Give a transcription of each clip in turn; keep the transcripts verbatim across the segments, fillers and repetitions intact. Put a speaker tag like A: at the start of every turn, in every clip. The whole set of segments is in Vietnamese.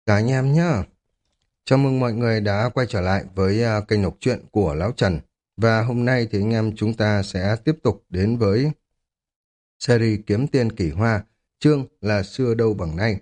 A: Cả anh em nhá. Chào mừng mọi người đã quay trở lại với à, kênh đọc truyện của Lão Trần. Và hôm nay thì anh em chúng ta sẽ tiếp tục đến với series Kiếm Tiên Kỳ Hoa, chương là xưa đâu bằng nay.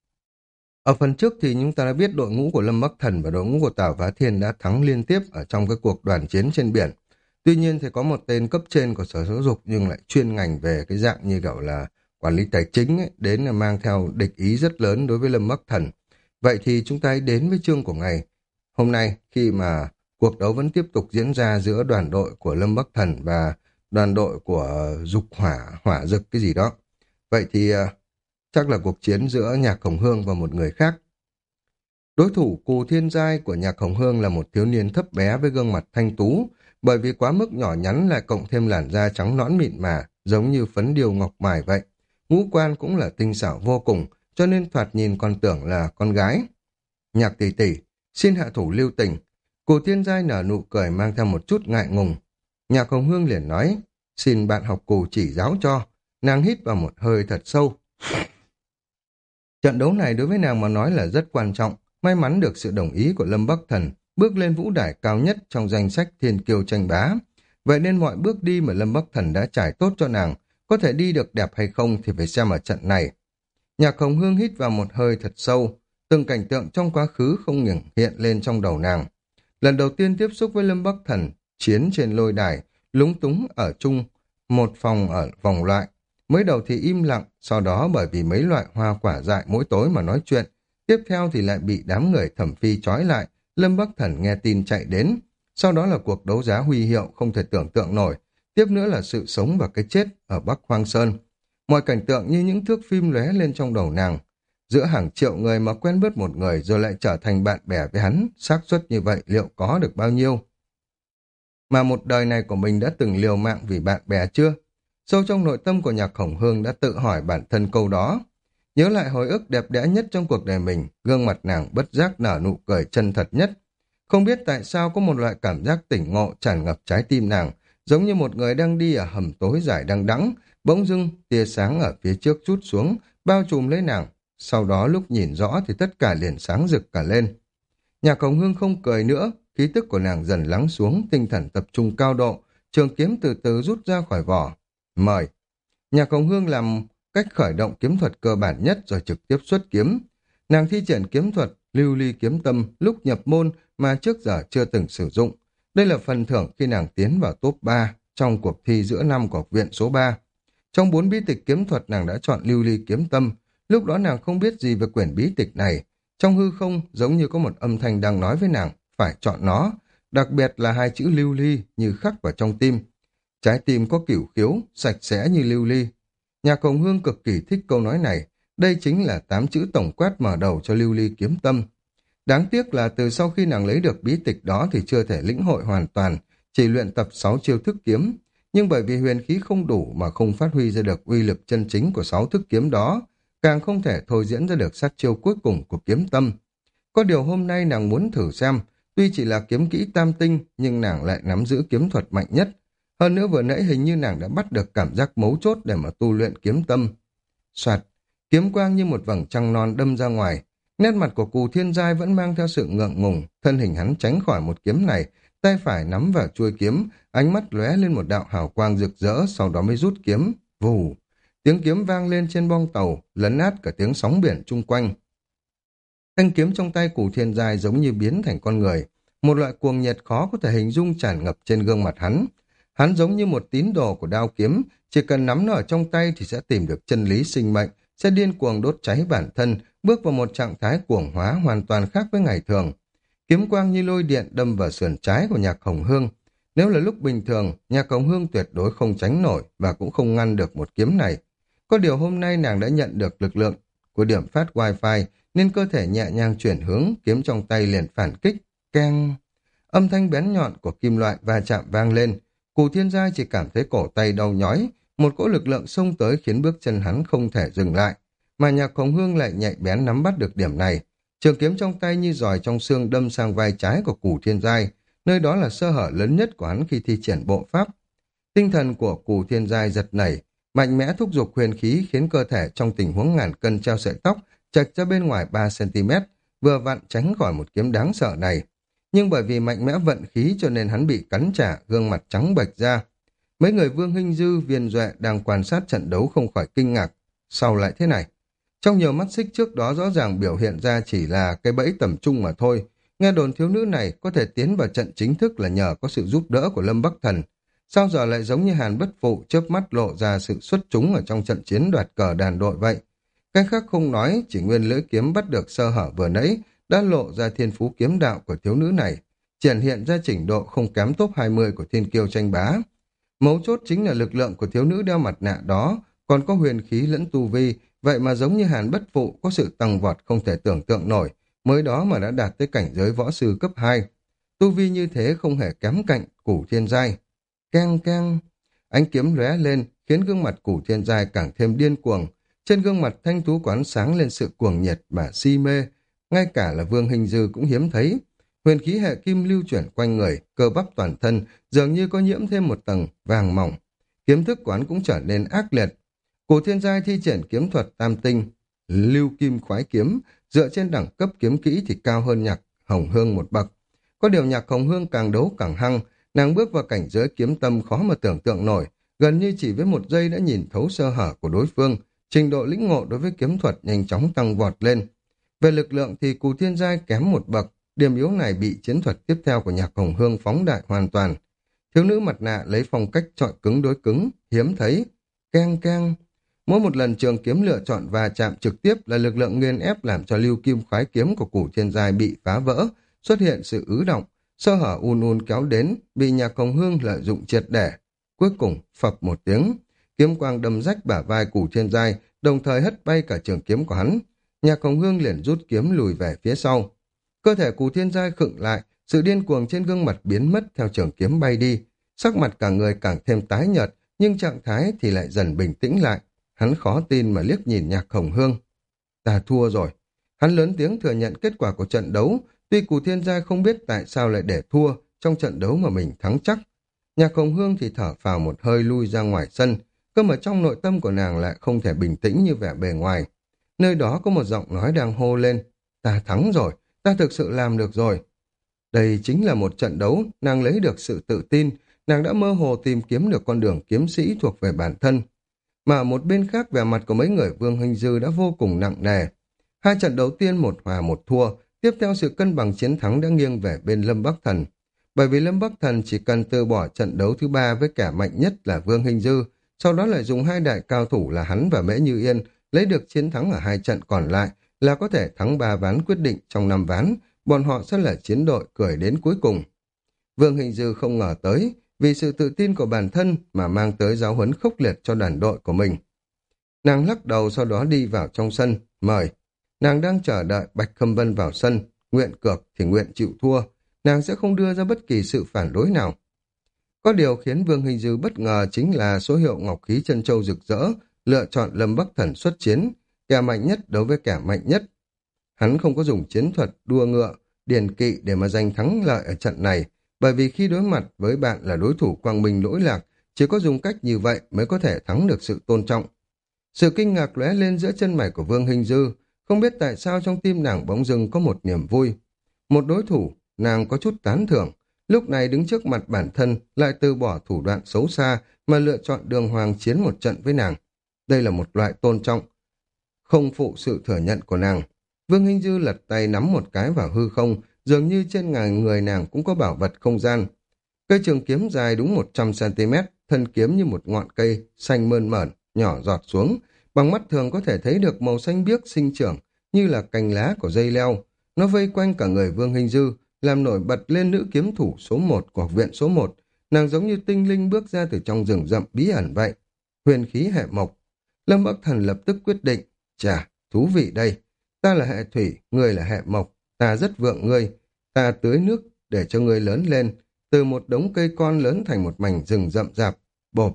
A: Ở phần trước thì chúng ta đã biết đội ngũ của Lâm Bắc Thần và đội ngũ của Tào Bá Thiên đã thắng liên tiếp ở trong cái cuộc đoàn chiến trên biển. Tuy nhiên thì có một tên cấp trên của Sở Giáo dục nhưng lại chuyên ngành về cái dạng như kiểu là quản lý tài chính ấy, đến là mang theo địch ý rất lớn đối với Lâm Bắc Thần. Vậy thì chúng ta hãy đến với chương của ngày hôm nay khi mà cuộc đấu vẫn tiếp tục diễn ra giữa đoàn đội của Lâm Bắc Thần và đoàn đội của Dục Hỏa, Hỏa Dực cái gì đó. Vậy thì à, chắc là cuộc chiến giữa Nhạc Hồng Hương và một người khác. Đối thủ Cù Thiên Giai của Nhạc Hồng Hương là một thiếu niên thấp bé với gương mặt thanh tú, bởi vì quá mức nhỏ nhắn lại cộng thêm làn da trắng nõn mịn mà, giống như phấn điêu ngọc mài vậy. Ngũ quan cũng là tinh xảo vô cùng, cho nên thoạt nhìn còn tưởng là con gái. Nhạc tỷ tỷ, xin hạ thủ lưu tình. Cù Thiên Giai nở nụ cười mang theo một chút ngại ngùng. Nhạc Hồng Hương liền nói, xin bạn học Cù chỉ giáo cho. Nàng hít vào một hơi thật sâu. Trận đấu này đối với nàng mà nói là rất quan trọng, may mắn được sự đồng ý của Lâm Bắc Thần, bước lên vũ đài cao nhất trong danh sách thiên kiêu tranh bá. Vậy nên mọi bước đi mà Lâm Bắc Thần đã trải tốt cho nàng, có thể đi được đẹp hay không thì phải xem ở trận này. Nhạc Hồng Hương hít vào một hơi thật sâu, từng cảnh tượng trong quá khứ không ngừng hiện lên trong đầu nàng. Lần đầu tiên tiếp xúc với Lâm Bắc Thần, chiến trên lôi đài, lúng túng ở chung, một phòng ở vòng loại. Mới đầu thì im lặng, sau đó bởi vì mấy loại hoa quả dại mỗi tối mà nói chuyện. Tiếp theo thì lại bị đám người Thẩm Phi trói lại, Lâm Bắc Thần nghe tin chạy đến. Sau đó là cuộc đấu giá huy hiệu không thể tưởng tượng nổi. Tiếp nữa là sự sống và cái chết ở Bắc Hoang Sơn. Mọi cảnh tượng như những thước phim lóe lên trong đầu nàng. Giữa hàng triệu người mà quen biết một người rồi lại trở thành bạn bè với hắn, xác suất như vậy liệu có được bao nhiêu? Mà một đời này của mình đã từng liều mạng vì bạn bè chưa? Sâu trong nội tâm của Nhạc Hồng Hương đã tự hỏi bản thân câu đó. Nhớ lại hồi ức đẹp đẽ nhất trong cuộc đời mình, gương mặt nàng bất giác nở nụ cười chân thật nhất. Không biết tại sao có một loại cảm giác tỉnh ngộ tràn ngập trái tim nàng, giống như một người đang đi ở hầm tối dài đằng đẵng, bỗng dưng tia sáng ở phía trước trút xuống, bao trùm lấy nàng. Sau đó lúc nhìn rõ thì tất cả liền sáng rực cả lên. Nhạc Hồng Hương không cười nữa, khí tức của nàng dần lắng xuống, tinh thần tập trung cao độ, trường kiếm từ từ rút ra khỏi vỏ. Mời. Nhạc Hồng Hương làm cách khởi động kiếm thuật cơ bản nhất rồi trực tiếp xuất kiếm. Nàng thi triển kiếm thuật lưu ly kiếm tâm lúc nhập môn mà trước giờ chưa từng sử dụng. Đây là phần thưởng khi nàng tiến vào top ba trong cuộc thi giữa năm của học viện số ba. Trong bốn bí tịch kiếm thuật nàng đã chọn lưu ly kiếm tâm. Lúc đó nàng không biết gì về quyển bí tịch này. Trong hư không giống như có một âm thanh đang nói với nàng phải chọn nó. Đặc biệt là hai chữ lưu ly như khắc vào trong tim. Trái tim có cửu khiếu, sạch sẽ như lưu ly. Nhạc Hồng Hương cực kỳ thích câu nói này. Đây chính là tám chữ tổng quát mở đầu cho lưu ly kiếm tâm. Đáng tiếc là từ sau khi nàng lấy được bí tịch đó thì chưa thể lĩnh hội hoàn toàn, chỉ luyện tập sáu chiêu thức kiếm. Nhưng bởi vì huyền khí không đủ mà không phát huy ra được uy lực chân chính của sáu thức kiếm đó, càng không thể thôi diễn ra được sát chiêu cuối cùng của kiếm tâm. Có điều hôm nay nàng muốn thử xem, tuy chỉ là kiếm kỹ tam tinh nhưng nàng lại nắm giữ kiếm thuật mạnh nhất. Hơn nữa vừa nãy hình như nàng đã bắt được cảm giác mấu chốt để mà tu luyện kiếm tâm. Soạt, kiếm quang như một vầng trăng non đâm ra ngoài. Nét mặt của Cù Thiên Giai vẫn mang theo sự ngượng ngùng, thân hình hắn tránh khỏi một kiếm này, tay phải nắm vào chuôi kiếm, ánh mắt lóe lên một đạo hào quang rực rỡ, sau đó mới rút kiếm. Vù, tiếng kiếm vang lên trên bong tàu, lấn át cả tiếng sóng biển chung quanh. Thanh kiếm trong tay Cù Thiên Giai giống như biến thành con người, một loại cuồng nhiệt khó có thể hình dung tràn ngập trên gương mặt hắn. Hắn giống như một tín đồ của đao kiếm, chỉ cần nắm nó ở trong tay thì sẽ tìm được chân lý sinh mệnh, sẽ điên cuồng đốt cháy bản thân, bước vào một trạng thái cuồng hóa hoàn toàn khác với ngày thường. Kiếm quang như lôi điện đâm vào sườn trái của Nhạc Hồng Hương. Nếu là lúc bình thường, Nhạc Hồng Hương tuyệt đối không tránh nổi và cũng không ngăn được một kiếm này. Có điều hôm nay nàng đã nhận được lực lượng của điểm phát wifi nên cơ thể nhẹ nhàng chuyển hướng, kiếm trong tay liền phản kích. Keng! Âm thanh bén nhọn của kim loại va chạm vang lên. Cù Thiên Giai chỉ cảm thấy cổ tay đau nhói, một cỗ lực lượng xông tới khiến bước chân hắn không thể dừng lại. Mà Nhạc Hồng Hương lại nhạy bén nắm bắt được điểm này. Trường kiếm trong tay như giòi trong xương đâm sang vai trái của Cù Thiên Giai, nơi đó là sơ hở lớn nhất của hắn khi thi triển bộ pháp. Tinh thần của Cù Thiên Giai giật nảy, mạnh mẽ thúc giục huyền khí khiến cơ thể trong tình huống ngàn cân treo sợi tóc chạch ra bên ngoài ba xăng ti mét, vừa vặn tránh khỏi một kiếm đáng sợ này. Nhưng bởi vì mạnh mẽ vận khí cho nên hắn bị cắn trả, gương mặt trắng bệch ra. Mấy người Vương Hinh Dư, Viên Duệ đang quan sát trận đấu không khỏi kinh ngạc. Sao lại thế này? Trong nhiều mắt xích trước đó rõ ràng biểu hiện ra chỉ là cái bẫy tầm trung mà thôi. Nghe đồn thiếu nữ này có thể tiến vào trận chính thức là nhờ có sự giúp đỡ của Lâm Bắc Thần. Sao giờ lại giống như Hàn Bất Phụ chớp mắt lộ ra sự xuất chúng ở trong trận chiến đoạt cờ đàn đội vậy? Cách khác không nói, chỉ nguyên lưỡi kiếm bắt được sơ hở vừa nãy đã lộ ra thiên phú kiếm đạo của thiếu nữ này, triển hiện ra trình độ không kém top hai mươi của thiên kiêu tranh bá. Mấu chốt chính là lực lượng của thiếu nữ đeo mặt nạ đó, còn có huyền khí lẫn tu vi, vậy mà giống như Hàn Bất Phụ có sự tăng vọt không thể tưởng tượng nổi, mới đó mà đã đạt tới cảnh giới võ sư cấp hai. Tu vi như thế không hề kém cạnh Cửu Thiên Giai. Keng keng, ánh kiếm lóe lên khiến gương mặt Cửu Thiên Giai càng thêm điên cuồng. Trên gương mặt thanh tú quán sáng lên sự cuồng nhiệt và si mê, ngay cả là Vương Hình Dư cũng hiếm thấy. Huyền khí hệ kim lưu chuyển quanh người, cơ bắp toàn thân dường như có nhiễm thêm một tầng vàng mỏng. Kiếm thức quán cũng trở nên ác liệt. Cổ Thiên Giai thi triển kiếm thuật tam tinh, lưu kim khoái kiếm, dựa trên đẳng cấp kiếm kỹ thì cao hơn Nhạc Hồng Hương một bậc. Có điều Nhạc Hồng Hương càng đấu càng hăng, nàng bước vào cảnh giới kiếm tâm khó mà tưởng tượng nổi, gần như chỉ với một giây đã nhìn thấu sơ hở của đối phương, trình độ lĩnh ngộ đối với kiếm thuật nhanh chóng tăng vọt lên. Về lực lượng thì Cù Thiên Giai kém một bậc, điểm yếu này bị chiến thuật tiếp theo của Nhạc Hồng Hương phóng đại hoàn toàn. Thiếu nữ mặt nạ lấy phong cách chọi cứng đối cứng, hiếm thấy. Keng keng. Mỗi một lần trường kiếm lựa chọn và chạm trực tiếp là lực lượng nghiền ép làm cho lưu kim khoái kiếm của Cù Thiên Giai bị phá vỡ, xuất hiện sự ứ động, sơ hở un un kéo đến, bị Nhạc Hồng Hương lợi dụng triệt để. Cuối cùng, phập một tiếng, kiếm quang đâm rách bả vai Cù Thiên Giai, đồng thời hất bay cả trường kiếm của hắn. Nhạc Hồng Hương liền rút kiếm lùi về phía sau. Cơ thể Cù Thiên Giai khựng lại, sự điên cuồng trên gương mặt biến mất theo trường kiếm bay đi. Sắc mặt cả người càng thêm tái nhợt, nhưng trạng thái thì lại dần bình tĩnh lại. Hắn khó tin mà liếc nhìn Nhạc Hồng Hương. Ta thua rồi. Hắn lớn tiếng thừa nhận kết quả của trận đấu, tuy Cù Thiên Giai không biết tại sao lại để thua trong trận đấu mà mình thắng chắc. Nhạc Hồng Hương thì thở phào một hơi lui ra ngoài sân, cơ mà trong nội tâm của nàng lại không thể bình tĩnh như vẻ bề ngoài. Nơi đó có một giọng nói đang hô lên, ta thắng rồi, ta thực sự làm được rồi. Đây chính là một trận đấu, nàng lấy được sự tự tin, nàng đã mơ hồ tìm kiếm được con đường kiếm sĩ thuộc về bản thân. Mà ở một bên khác, vẻ mặt của mấy người Vương Hình Dư đã vô cùng nặng nề. Hai trận đấu tiên một hòa một thua, tiếp theo sự cân bằng chiến thắng đã nghiêng về bên Lâm Bắc Thần. Bởi vì Lâm Bắc Thần chỉ cần từ bỏ trận đấu thứ ba với kẻ mạnh nhất là Vương Hình Dư, sau đó lại dùng hai đại cao thủ là hắn và Mễ Như Yên lấy được chiến thắng ở hai trận còn lại, là có thể thắng ba ván quyết định trong năm ván, bọn họ sẽ là chiến đội cười đến cuối cùng. Vương Hình Dư không ngờ tới, vì sự tự tin của bản thân mà mang tới giáo huấn khốc liệt cho đoàn đội của mình. Nàng lắc đầu sau đó đi vào trong sân, mời. Nàng đang chờ đợi Bạch Khâm Vân vào sân, nguyện cược thì nguyện chịu thua, nàng sẽ không đưa ra bất kỳ sự phản đối nào. Có điều khiến Vương Hình Dư bất ngờ chính là số hiệu ngọc khí chân châu rực rỡ, lựa chọn Lâm Bắc Thần xuất chiến, kẻ mạnh nhất đối với kẻ mạnh nhất. Hắn không có dùng chiến thuật đua ngựa, điền kỵ để mà giành thắng lợi ở trận này, bởi vì khi đối mặt với bạn là đối thủ quang minh lỗi lạc, chỉ có dùng cách như vậy mới có thể thắng được sự tôn trọng. Sự kinh ngạc lóe lên giữa chân mày của Vương Hình Dư, không biết tại sao trong tim nàng bỗng dưng có một niềm vui. Một đối thủ, nàng có chút tán thưởng, lúc này đứng trước mặt bản thân lại từ bỏ thủ đoạn xấu xa mà lựa chọn đường hoàng chiến một trận với nàng. Đây là một loại tôn trọng, không phụ sự thừa nhận của nàng. Vương Hình Dư lật tay nắm một cái vào hư không, dường như trên ngài người nàng cũng có bảo vật không gian. Cây trường kiếm dài đúng một trăm xăng ti mét, thân kiếm như một ngọn cây, xanh mơn mởn, nhỏ giọt xuống. Bằng mắt thường có thể thấy được màu xanh biếc sinh trưởng, như là cành lá của dây leo. Nó vây quanh cả người Vương Hình Dư, làm nổi bật lên nữ kiếm thủ số một của học viện số một. Nàng giống như tinh linh bước ra từ trong rừng rậm bí ẩn vậy. Huyền khí hệ mộc. Lâm Bắc Thần lập tức quyết định, chà, thú vị đây. Ta là hệ thủy, ngươi là hệ mộc, ta rất vượng ngươi. Ta tưới nước để cho ngươi lớn lên, từ một đống cây con lớn thành một mảnh rừng rậm rạp. Bộp.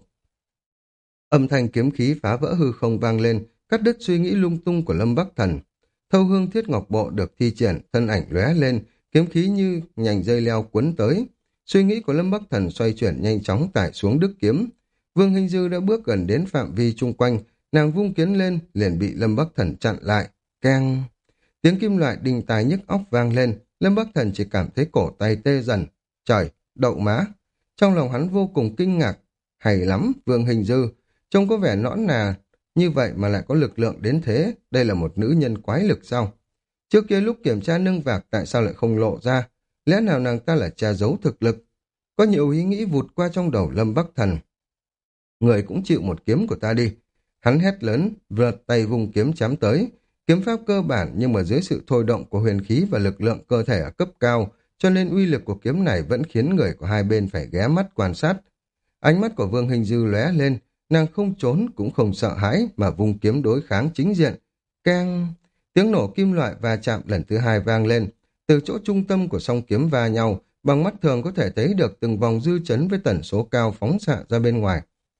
A: Âm thanh kiếm khí phá vỡ hư không vang lên, cắt đứt suy nghĩ lung tung của Lâm Bắc Thần. Thâu hương thiết ngọc bộ được thi triển, thân ảnh lóe lên, kiếm khí như nhành dây leo cuốn tới. Suy nghĩ của Lâm Bắc Thần xoay chuyển nhanh chóng tải xuống đức kiếm. Vương Hình Dư đã bước gần đến phạm vi chung quanh, nàng vung kiếm lên liền bị Lâm Bắc Thần chặn lại. Keng! Tiếng kim loại đinh tai nhức óc vang lên, Lâm Bắc Thần chỉ cảm thấy cổ tay tê dần. Trời, đậu má! Trong lòng hắn vô cùng kinh ngạc. Hay lắm, Vương Hình Dư. Trông có vẻ nõn nà, như vậy mà lại có lực lượng đến thế. Đây là một nữ nhân quái lực sao? Trước kia lúc kiểm tra nâng vạc tại sao lại không lộ ra? Lẽ nào nàng ta là che giấu thực lực? Có nhiều ý nghĩ vụt qua trong đầu Lâm Bắc Thần. Người cũng chịu một kiếm của ta đi. Hắn hét lớn, vợt tay vùng kiếm chém tới. Kiếm pháp cơ bản nhưng mà dưới sự thôi động của huyền khí và lực lượng cơ thể ở cấp cao, cho nên uy lực của kiếm này vẫn khiến người của hai bên phải ghé mắt quan sát. Ánh mắt của Vương Hình Dư lóe lên, nàng không trốn cũng không sợ hãi mà vung kiếm đối kháng chính diện. Keng! Tiếng nổ kim loại va chạm lần thứ hai vang lên. Từ chỗ trung tâm của song kiếm va nhau, bằng mắt thường có thể thấy được từng vòng dư chấn với tần số cao phóng xạ ra bên ngoài.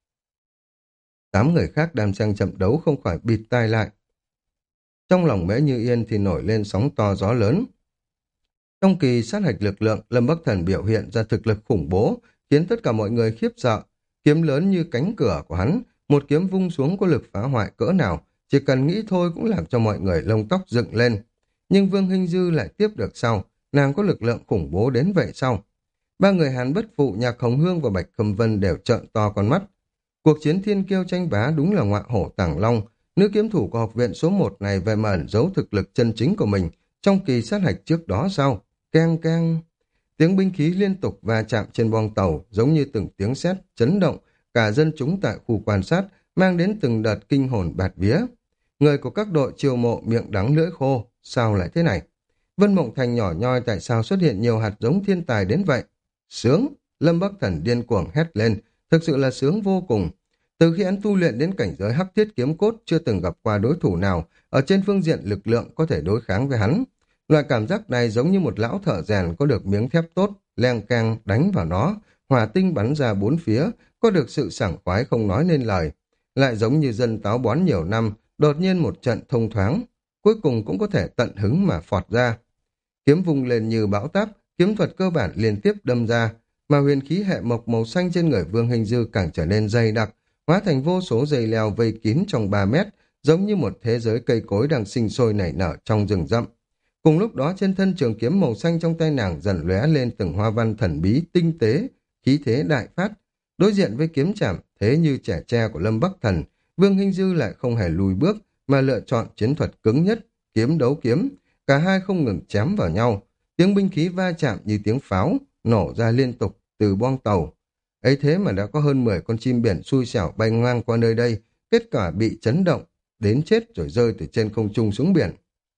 A: Tám người khác đang sang chậm đấu không khỏi bịt tai lại. Trong lòng Mễ Như Yên thì nổi lên sóng to gió lớn. Trong kỳ sát hạch lực lượng, Lâm Bắc Thần biểu hiện ra thực lực khủng bố, khiến tất cả mọi người khiếp sợ. Kiếm lớn như cánh cửa của hắn, một kiếm vung xuống có lực phá hoại cỡ nào, chỉ cần nghĩ thôi cũng làm cho mọi người lông tóc dựng lên. Nhưng Vương Hinh Dư lại tiếp được sau, nàng có lực lượng khủng bố đến vậy sau. Ba người Hàn Bất Phụ, Nhạc Hồng Hương và Bạch Khâm Vân đều trợn to con mắt. Cuộc chiến thiên kiêu tranh bá đúng là ngọa hổ tàng long. Nữ kiếm thủ của học viện số một này về mà ẩn giấu thực lực chân chính của mình trong kỳ sát hạch trước đó sao? Keng keng. Tiếng binh khí liên tục va chạm trên boong tàu giống như từng tiếng sét chấn động cả dân chúng tại khu quan sát, mang đến từng đợt kinh hồn bạt vía. Người của các đội chiêu mộ miệng đắng lưỡi khô, sao lại thế này? Vân Mộng Thành nhỏ nhoi tại sao xuất hiện nhiều hạt giống thiên tài đến vậy? Sướng! Lâm Bắc Thần điên cuồng hét lên, thực sự là sướng vô cùng. Từ khi hắn tu luyện đến cảnh giới hắc thiết kiếm cốt chưa từng gặp qua đối thủ nào ở trên phương diện lực lượng có thể đối kháng với hắn. Loại cảm giác này giống như một lão thợ rèn có được miếng thép tốt, leng keng đánh vào nó, hỏa tinh bắn ra bốn phía, có được sự sảng khoái không nói nên lời. Lại giống như dân táo bón nhiều năm, đột nhiên một trận thông thoáng, cuối cùng cũng có thể tận hứng mà phọt ra. Kiếm vùng lên như bão táp, kiếm thuật cơ bản liên tiếp đâm ra, mà huyền khí hệ mộc màu xanh trên người Vương Hình Dư càng trở nên dày đặc, hóa thành vô số dây leo vây kín trong ba mét, giống như một thế giới cây cối đang sinh sôi nảy nở trong rừng rậm. Cùng lúc đó trên thân trường kiếm màu xanh trong tay nàng dần lóe lên từng hoa văn thần bí, tinh tế, khí thế đại phát. Đối diện với kiếm chạm thế như trẻ tre của Lâm Bắc Thần, Vương Hinh Dư lại không hề lùi bước mà lựa chọn chiến thuật cứng nhất, kiếm đấu kiếm. Cả hai không ngừng chém vào nhau, tiếng binh khí va chạm như tiếng pháo, nổ ra liên tục từ boong tàu. Ấy thế mà đã có hơn mười con chim biển xui xẻo bay ngang qua nơi đây, kết quả bị chấn động, đến chết rồi rơi từ trên không trung xuống biển.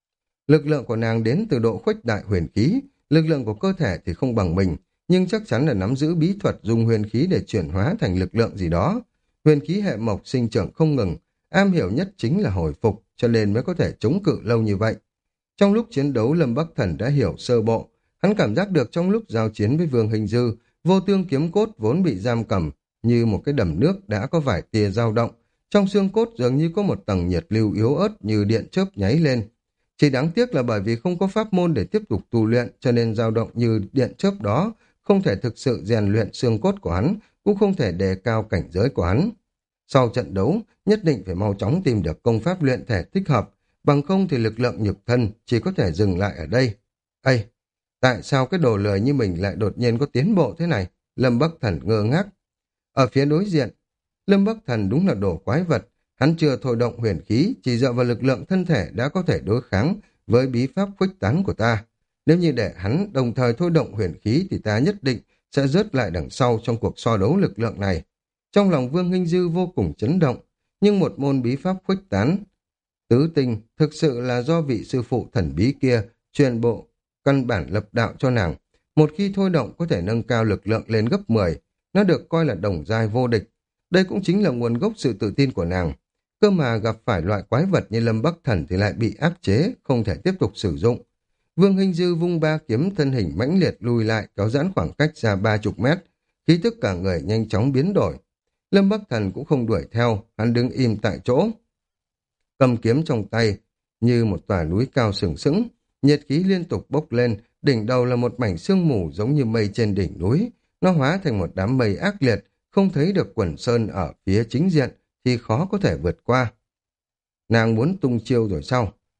A: Lực lượng của nàng đến từ độ khuếch đại huyền khí, lực lượng của cơ thể thì không bằng mình, nhưng chắc chắn là nắm giữ bí thuật dùng huyền khí để chuyển hóa thành lực lượng gì đó. Huyền khí hệ mộc sinh trưởng không ngừng, am hiểu nhất chính là hồi phục, cho nên mới có thể chống cự lâu như vậy. Trong lúc chiến đấu, Lâm Bắc Thần đã hiểu sơ bộ, hắn cảm giác được trong lúc giao chiến với Vương Hình Dư, vô tương kiếm cốt vốn bị giam cầm, như một cái đầm nước đã có vài tia dao động, trong xương cốt dường như có một tầng nhiệt lưu yếu ớt như điện chớp nháy lên. Chỉ đáng tiếc là bởi vì không có pháp môn để tiếp tục tu luyện, cho nên dao động như điện chớp đó không thể thực sự rèn luyện xương cốt của hắn, cũng không thể đề cao cảnh giới của hắn. Sau trận đấu, nhất định phải mau chóng tìm được công pháp luyện thể thích hợp, bằng không thì lực lượng nhục thân chỉ có thể dừng lại ở đây. Ây, tại sao cái đồ lười như mình lại đột nhiên có tiến bộ thế này? Lâm Bắc Thần ngơ ngác. Ở phía đối diện, Lâm Bắc Thần đúng là đồ quái vật. Hắn chưa thôi động huyền khí, chỉ dựa vào lực lượng thân thể đã có thể đối kháng với bí pháp khuếch tán của ta. Nếu như để hắn đồng thời thôi động huyền khí thì ta nhất định sẽ rớt lại đằng sau trong cuộc so đấu lực lượng này. Trong lòng Vương Hinh Dư vô cùng chấn động, nhưng một môn bí pháp khuếch tán tứ tinh thực sự là do vị sư phụ thần bí kia truyền bộ căn bản lập đạo cho nàng. Một khi thôi động có thể nâng cao lực lượng lên gấp mười, nó được coi là đồng giai vô địch. Đây cũng chính là nguồn gốc sự tự tin của nàng. Cơ mà gặp phải loại quái vật như Lâm Bắc Thần thì lại bị áp chế, không thể tiếp tục sử dụng. Vương Hinh Dư vung ba kiếm, thân hình mãnh liệt lùi lại, kéo giãn khoảng cách ra ba chục mét, khí tức cả người nhanh chóng biến đổi. Lâm Bắc Thần cũng không đuổi theo, hắn đứng im tại chỗ, cầm kiếm trong tay như một tòa núi cao sừng sững, nhiệt khí liên tục bốc lên, đỉnh đầu là một mảnh sương mù giống như mây trên đỉnh núi, nó hóa thành một đám mây ác liệt, không thấy được quần sơn ở phía chính diện thì khó có thể vượt qua. Nàng muốn tung chiêu rồi sao?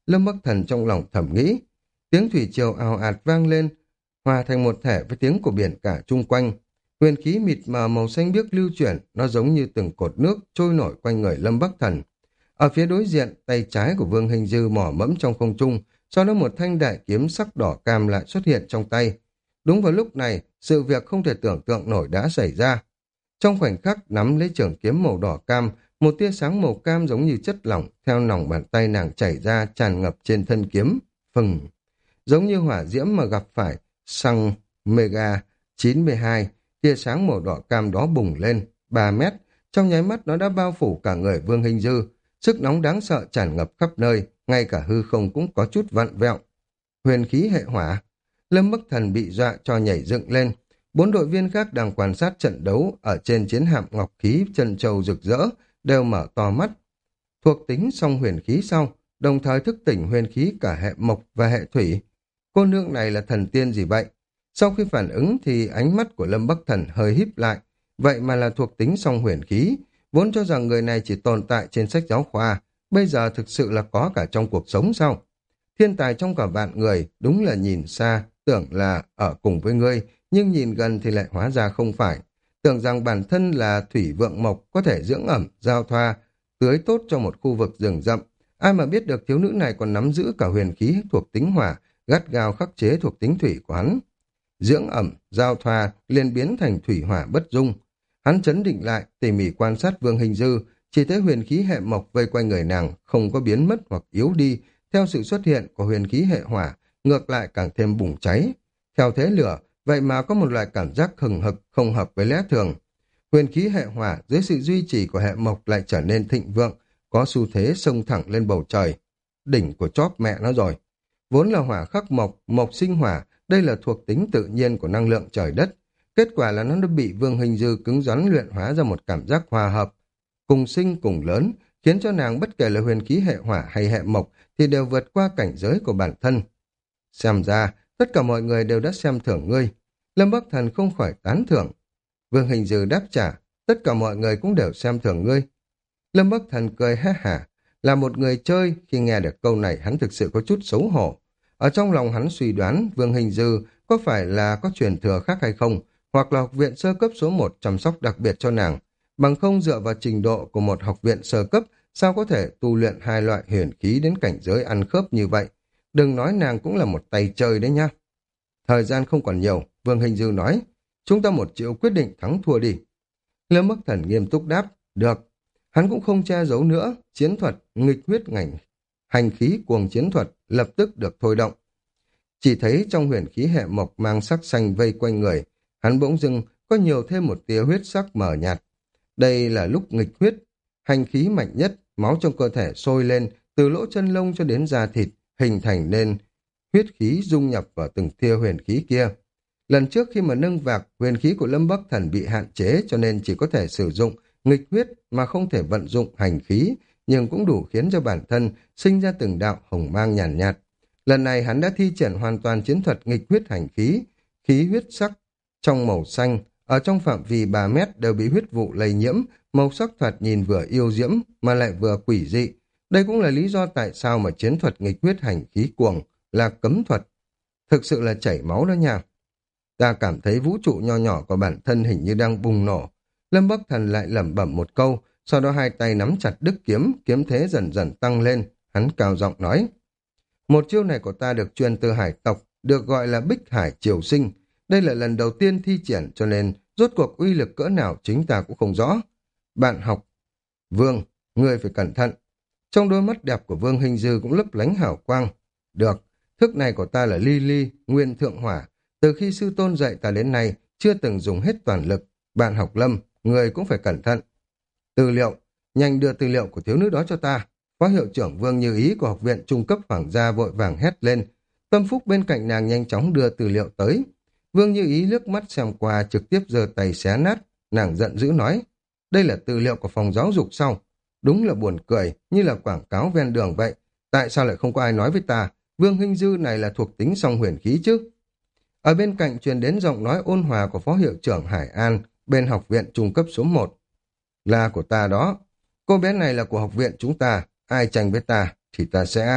A: Lâm Bắc Thần trong lòng thầm nghĩ. Tiếng thủy triều ào ạt vang lên, hòa thành một thể với tiếng của biển cả chung quanh. Huyền khí mịt mờ màu xanh biếc lưu chuyển, nó giống như từng cột nước trôi nổi quanh người Lâm Bắc Thần. Ở phía đối diện, tay trái của Vương Hình Dư mỏ mẫm trong không trung, sau đó một thanh đại kiếm sắc đỏ cam lại xuất hiện trong tay. Đúng vào lúc này, sự việc không thể tưởng tượng nổi đã xảy ra. Trong khoảnh khắc nắm lấy trường kiếm màu đỏ cam, một tia sáng màu cam giống như chất lỏng theo lòng bàn tay nàng chảy ra tràn ngập trên thân kiếm. Phừng! Giống như hỏa diễm mà gặp phải xăng Mega chín mươi hai, tia sáng màu đỏ cam đó bùng lên, ba mét. Trong nháy mắt nó đã bao phủ cả người Vương Hình Dư. Sức nóng đáng sợ tràn ngập khắp nơi, ngay cả hư không cũng có chút vặn vẹo. Huyền khí hệ hỏa. Lâm Bắc Thần bị dọa cho nhảy dựng lên. Bốn đội viên khác đang quan sát trận đấu ở trên chiến hạm ngọc khí chân châu rực rỡ, đều mở to mắt. Thuộc tính song huyền khí sau, đồng thời thức tỉnh huyền khí cả hệ mộc và hệ thủy. Cô nương này là thần tiên gì vậy? Sau khi phản ứng thì ánh mắt của Lâm Bắc Thần hơi híp lại. Vậy mà là thuộc tính song huyền khí. Vốn cho rằng người này chỉ tồn tại trên sách giáo khoa, bây giờ thực sự là có cả trong cuộc sống sao? Thiên tài trong cả vạn người, đúng là nhìn xa, tưởng là ở cùng với ngươi, nhưng nhìn gần thì lại hóa ra không phải. Tưởng rằng bản thân là thủy vượng mộc, có thể dưỡng ẩm, giao thoa, tưới tốt cho một khu vực rừng rậm. Ai mà biết được thiếu nữ này còn nắm giữ cả huyền khí thuộc tính hỏa, gắt gao khắc chế thuộc tính thủy của hắn. Dưỡng ẩm, giao thoa, liền biến thành thủy hỏa bất dung. Hắn chấn định lại, tỉ mỉ quan sát Vương Hình Dư, chỉ thấy huyền khí hệ mộc vây quanh người nàng không có biến mất hoặc yếu đi, theo sự xuất hiện của huyền khí hệ hỏa, ngược lại càng thêm bùng cháy. Theo thế lửa, vậy mà có một loại cảm giác hừng hực không hợp với lẽ thường. Huyền khí hệ hỏa dưới sự duy trì của hệ mộc lại trở nên thịnh vượng, có xu thế xông thẳng lên bầu trời. Đỉnh của chóp mẹ nó rồi. Vốn là hỏa khắc mộc, mộc sinh hỏa, đây là thuộc tính tự nhiên của năng lượng trời đất. Kết quả là nó đã bị Vương Hình Dư cứng rắn luyện hóa ra một cảm giác hòa hợp, cùng sinh cùng lớn, khiến cho nàng bất kể là huyền khí hệ hỏa hay hệ mộc thì đều vượt qua cảnh giới của bản thân. Xem ra, tất cả mọi người đều đã xem thưởng ngươi. Lâm Bắc Thần không khỏi tán thưởng. Vương Hình Dư đáp trả, tất cả mọi người cũng đều xem thưởng ngươi. Lâm Bắc Thần cười ha hả, là một người chơi, khi nghe được câu này hắn thực sự có chút xấu hổ. Ở trong lòng hắn suy đoán Vương Hình Dư có phải là có truyền thừa khác hay không, hoặc là học viện sơ cấp số một chăm sóc đặc biệt cho nàng. Bằng không dựa vào trình độ của một học viện sơ cấp, sao có thể tu luyện hai loại huyền khí đến cảnh giới ăn khớp như vậy. Đừng nói nàng cũng là một tay chơi đấy nha. Thời gian không còn nhiều, Vương Hình Dư nói, chúng ta một triệu quyết định thắng thua đi. Lâm Bắc Thần nghiêm túc đáp, được. Hắn cũng không che giấu nữa, chiến thuật, nghịch huyết ngành, hành khí cuồng chiến thuật lập tức được thôi động. Chỉ thấy trong huyền khí hệ mộc mang sắc xanh vây quanh người, hắn bỗng dưng có nhiều thêm một tia huyết sắc mờ nhạt. Đây là lúc nghịch huyết, hành khí mạnh nhất, máu trong cơ thể sôi lên, từ lỗ chân lông cho đến da thịt, hình thành nên huyết khí dung nhập vào từng tia huyền khí kia. Lần trước khi mà nâng vạc, huyền khí của Lâm Bắc Thần bị hạn chế cho nên chỉ có thể sử dụng nghịch huyết mà không thể vận dụng hành khí, nhưng cũng đủ khiến cho bản thân sinh ra từng đạo hồng mang nhàn nhạt, nhạt. Lần này hắn đã thi triển hoàn toàn chiến thuật nghịch huyết hành khí, khí huyết sắc trong màu xanh, ở trong phạm vi ba mét đều bị huyết vụ lây nhiễm, màu sắc thoạt nhìn vừa yêu diễm mà lại vừa quỷ dị. Đây cũng là lý do tại sao mà chiến thuật nghịch huyết hành khí cuồng là cấm thuật. Thực sự là chảy máu đó nha. Ta cảm thấy vũ trụ nho nhỏ của bản thân hình như đang bùng nổ. Lâm Bắc Thần lại lẩm bẩm một câu, sau đó hai tay nắm chặt đứt kiếm, kiếm thế dần dần tăng lên. Hắn cao giọng nói, một chiêu này của ta được truyền từ hải tộc, được gọi là Bích Hải Triều Sinh. Đây là lần đầu tiên thi triển cho nên rốt cuộc uy lực cỡ nào chính ta cũng không rõ. Bạn học, Vương, ngươi phải cẩn thận. Trong đôi mắt đẹp của Vương Hình Dư cũng lấp lánh hào quang. Được, thức này của ta là ly ly, nguyên thượng hỏa. Từ khi sư tôn dạy ta đến nay, chưa từng dùng hết toàn lực. Bạn học Lâm, ngươi cũng phải cẩn thận. Tư liệu, nhanh đưa tư liệu của thiếu nữ đó cho ta. Phó hiệu trưởng Vương Như Ý của học viện trung cấp Hoàng gia vội vàng hét lên. Tâm Phúc bên cạnh nàng nhanh chóng đưa tư liệu tới. Vương Như Ý liếc mắt xem qua, trực tiếp giơ tay xé nát. Nàng giận dữ nói, đây là tư liệu của phòng giáo dục sau. Đúng là buồn cười, như là quảng cáo ven đường vậy. Tại sao lại không có ai nói với ta, Vương Hình Dư này là thuộc tính song huyền khí chứ? Ở bên cạnh truyền đến giọng nói ôn hòa của phó hiệu trưởng Hải An, bên học viện trung cấp số một. Là của ta đó. Cô bé này là của học viện chúng ta, ai tranh với ta thì ta sẽ...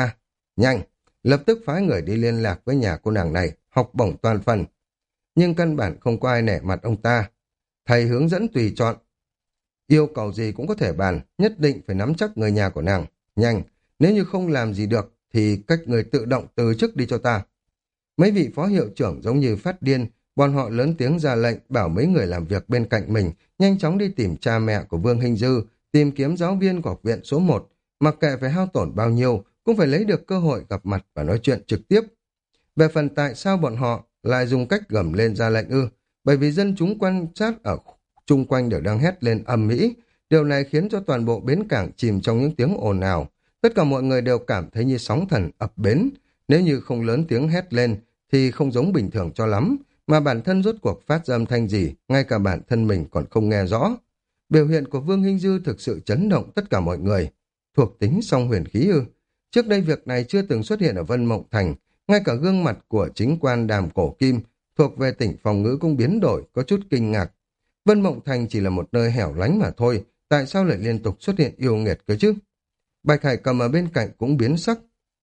A: Nhanh, lập tức phái người đi liên lạc với nhà cô nàng này, học bổng toàn phần. Nhưng căn bản không có ai nể mặt ông ta. Thầy hướng dẫn tùy chọn. Yêu cầu gì cũng có thể bàn, nhất định phải nắm chắc người nhà của nàng. Nhanh, nếu như không làm gì được, thì cách người tự động từ chức đi cho ta. Mấy vị phó hiệu trưởng giống như phát điên, bọn họ lớn tiếng ra lệnh bảo mấy người làm việc bên cạnh mình nhanh chóng đi tìm cha mẹ của Vương Hinh Dư, tìm kiếm giáo viên của học viện số một, mặc kệ phải hao tổn bao nhiêu, cũng phải lấy được cơ hội gặp mặt và nói chuyện trực tiếp. Về phần tại sao bọn họ lại dùng cách gầm lên ra lệnh ư? Bởi vì dân chúng quan sát ở chung quanh đều đang hét lên ầm ĩ, điều này khiến cho toàn bộ bến cảng chìm trong những tiếng ồn ào. Tất cả mọi người đều cảm thấy như sóng thần ập bến. Nếu như không lớn tiếng hét lên thì không giống bình thường cho lắm, mà bản thân rốt cuộc phát ra âm thanh gì, ngay cả bản thân mình còn không nghe rõ. Biểu hiện của Vương Hinh Dư thực sự chấn động tất cả mọi người. Thuộc tính song huyền khí ư? Trước đây việc này chưa từng xuất hiện ở Vân Mộng Thành, ngay cả gương mặt của chính quan Đàm Cổ Kim thuộc về tỉnh phòng ngữ cũng biến đổi, có chút kinh ngạc. Vân Mộng Thành chỉ là một nơi hẻo lánh mà thôi, tại sao lại liên tục xuất hiện yêu nghiệt cơ chứ? Bạch Hải Cầm ở bên cạnh cũng biến sắc.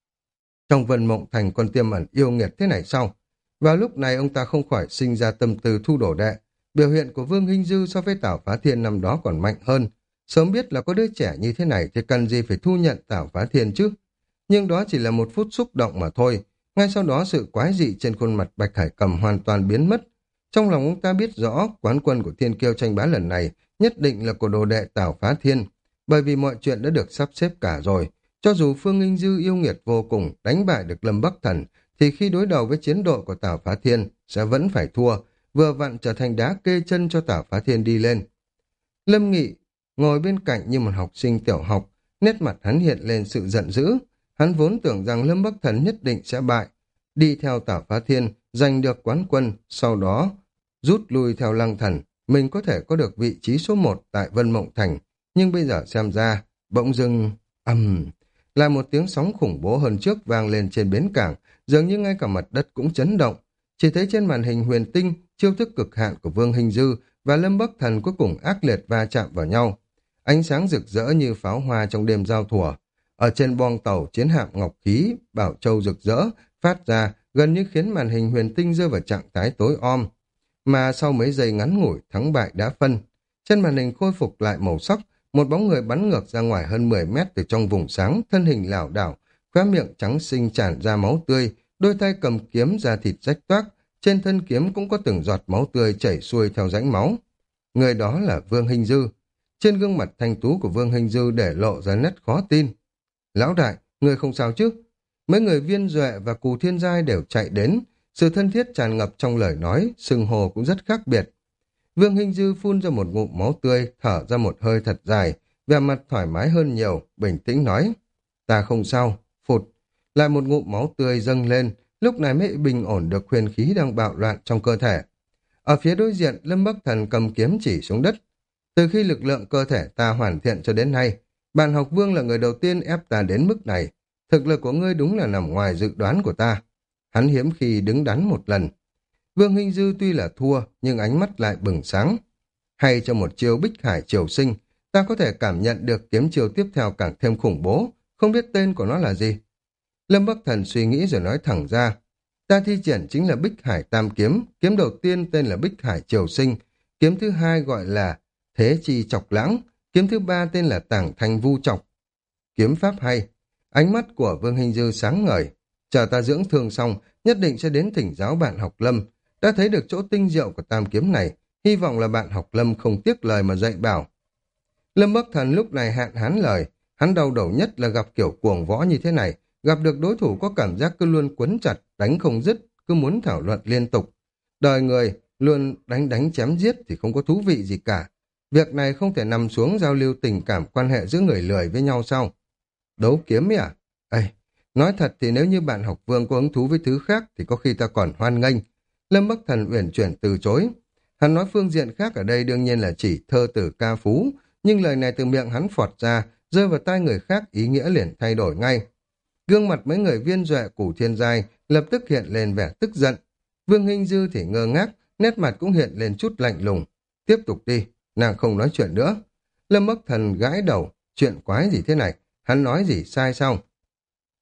A: Trong Vân Mộng Thành còn tiềm ẩn yêu nghiệt thế này sao? Vào lúc này ông ta không khỏi sinh ra tâm tư thu đổ đệ. Biểu hiện của Vương Hinh Dư so với Tảo Phá Thiên năm đó còn mạnh hơn. Sớm biết là có đứa trẻ như thế này thì cần gì phải thu nhận Tảo Phá Thiên chứ? Nhưng đó chỉ là một phút xúc động mà thôi. Ngay sau đó sự quái dị trên khuôn mặt Bạch Hải Cầm hoàn toàn biến mất. Trong lòng ông ta biết rõ quán quân của Thiên Kiêu tranh bá lần này nhất định là của đồ đệ Tảo Phá Thiên. Bởi vì mọi chuyện đã được sắp xếp cả rồi. Cho dù Phương Nghinh Dư yêu nghiệt vô cùng đánh bại được Lâm Bắc Thần, thì khi đối đầu với chiến đội của Tảo Phá Thiên sẽ vẫn phải thua, vừa vặn trở thành đá kê chân cho Tảo Phá Thiên đi lên. Lâm Nghị ngồi bên cạnh như một học sinh tiểu học, nét mặt hắn hiện lên sự giận dữ. Hắn vốn tưởng rằng Lâm Bắc Thần nhất định sẽ bại, đi theo Tảo Phá Thiên, giành được quán quân, sau đó rút lui theo Lăng Thần, mình có thể có được vị trí số một tại Vân Mộng Thành. Nhưng bây giờ xem ra, bỗng dưng, ầm, là một tiếng sóng khủng bố hơn trước vang lên trên bến cảng, dường như ngay cả mặt đất cũng chấn động. Chỉ thấy trên màn hình huyền tinh, chiêu thức cực hạn của Vương Hinh Dư và Lâm Bắc Thần cuối cùng ác liệt va chạm vào nhau. Ánh sáng rực rỡ như pháo hoa trong đêm giao thủa. Ở trên boong tàu chiến hạm ngọc khí, bảo châu rực rỡ, phát ra gần như khiến màn hình huyền tinh rơi vào trạng thái tối om. Mà sau mấy giây ngắn ngủi, thắng bại đã phân. Trên màn hình khôi phục lại màu sắc, một bóng người bắn ngược ra ngoài hơn mười mét từ trong vùng sáng, thân hình lảo đảo, khóe miệng trắng xinh tràn ra máu tươi, đôi tay cầm kiếm da thịt rách toác, trên thân kiếm cũng có từng giọt máu tươi chảy xuôi theo rãnh máu. Người đó là Vương Hinh Dư. Trên gương mặt thanh tú của Vương Hinh Dư để lộ ra nét khó tin. Lão đại, người không sao chứ? Mấy người Viên Duệ và Cù Thiên Giai đều chạy đến, sự thân thiết tràn ngập trong lời nói, xưng hồ cũng rất khác biệt. Vương Hinh Dư phun ra một ngụm máu tươi, thở ra một hơi thật dài, vẻ mặt thoải mái hơn nhiều, bình tĩnh nói. Ta không sao, phụt. Lại một ngụm máu tươi dâng lên, lúc này mới bình ổn được huyền khí đang bạo loạn trong cơ thể. Ở phía đối diện, Lâm Bắc Thần cầm kiếm chỉ xuống đất. Từ khi lực lượng cơ thể ta hoàn thiện cho đến nay, bạn học Vương là người đầu tiên ép ta đến mức này. Thực lực của ngươi đúng là nằm ngoài dự đoán của ta. Hắn hiếm khi đứng đắn một lần. Vương Hinh Dư tuy là thua, nhưng ánh mắt lại bừng sáng. Hay cho một chiêu Bích Hải Triều Sinh, ta có thể cảm nhận được kiếm chiêu tiếp theo càng thêm khủng bố, không biết tên của nó là gì. Lâm Bắc Thần suy nghĩ rồi nói thẳng ra. Ta thi triển chính là Bích Hải Tam Kiếm, kiếm đầu tiên tên là Bích Hải Triều Sinh, kiếm thứ hai gọi là Thế Chi Chọc Lãng, kiếm thứ ba tên là Tảng Thanh Vu Chọc. Kiếm pháp hay. Ánh mắt của Vương Hinh Dư sáng ngời. Chờ ta dưỡng thương xong, nhất định sẽ đến thỉnh giáo bạn học Lâm. Đã thấy được chỗ tinh diệu của tam kiếm này, hy vọng là bạn học Lâm không tiếc lời mà dạy bảo. Lâm Bắc Thần lúc này hạn hán lời, hắn đau đầu nhất là gặp kiểu cuồng võ như thế này, gặp được đối thủ có cảm giác cứ luôn quấn chặt, đánh không dứt, cứ muốn thảo luận liên tục. Đời người luôn đánh đánh chém giết thì không có thú vị gì cả. Việc này không thể nằm xuống giao lưu tình cảm quan hệ giữa người lười với nhau sao? Đấu kiếm ấy à? Ê, nói thật thì nếu như bạn học Vương có hứng thú với thứ khác thì có khi ta còn hoan nghênh. Lâm Bắc Thần uyển chuyển từ chối. Hắn nói phương diện khác ở đây đương nhiên là chỉ thơ tử ca phú, nhưng lời này từ miệng hắn phọt ra, rơi vào tai người khác ý nghĩa liền thay đổi ngay. Gương mặt mấy người Viên Duệ Củ Thiên Giai lập tức hiện lên vẻ tức giận. Vương Hinh Dư thì ngơ ngác, nét mặt cũng hiện lên chút lạnh lùng. Tiếp tục đi, nàng không nói chuyện nữa. Lâm Bắc Thần gãi đầu, chuyện quái gì thế này, hắn nói gì sai sao?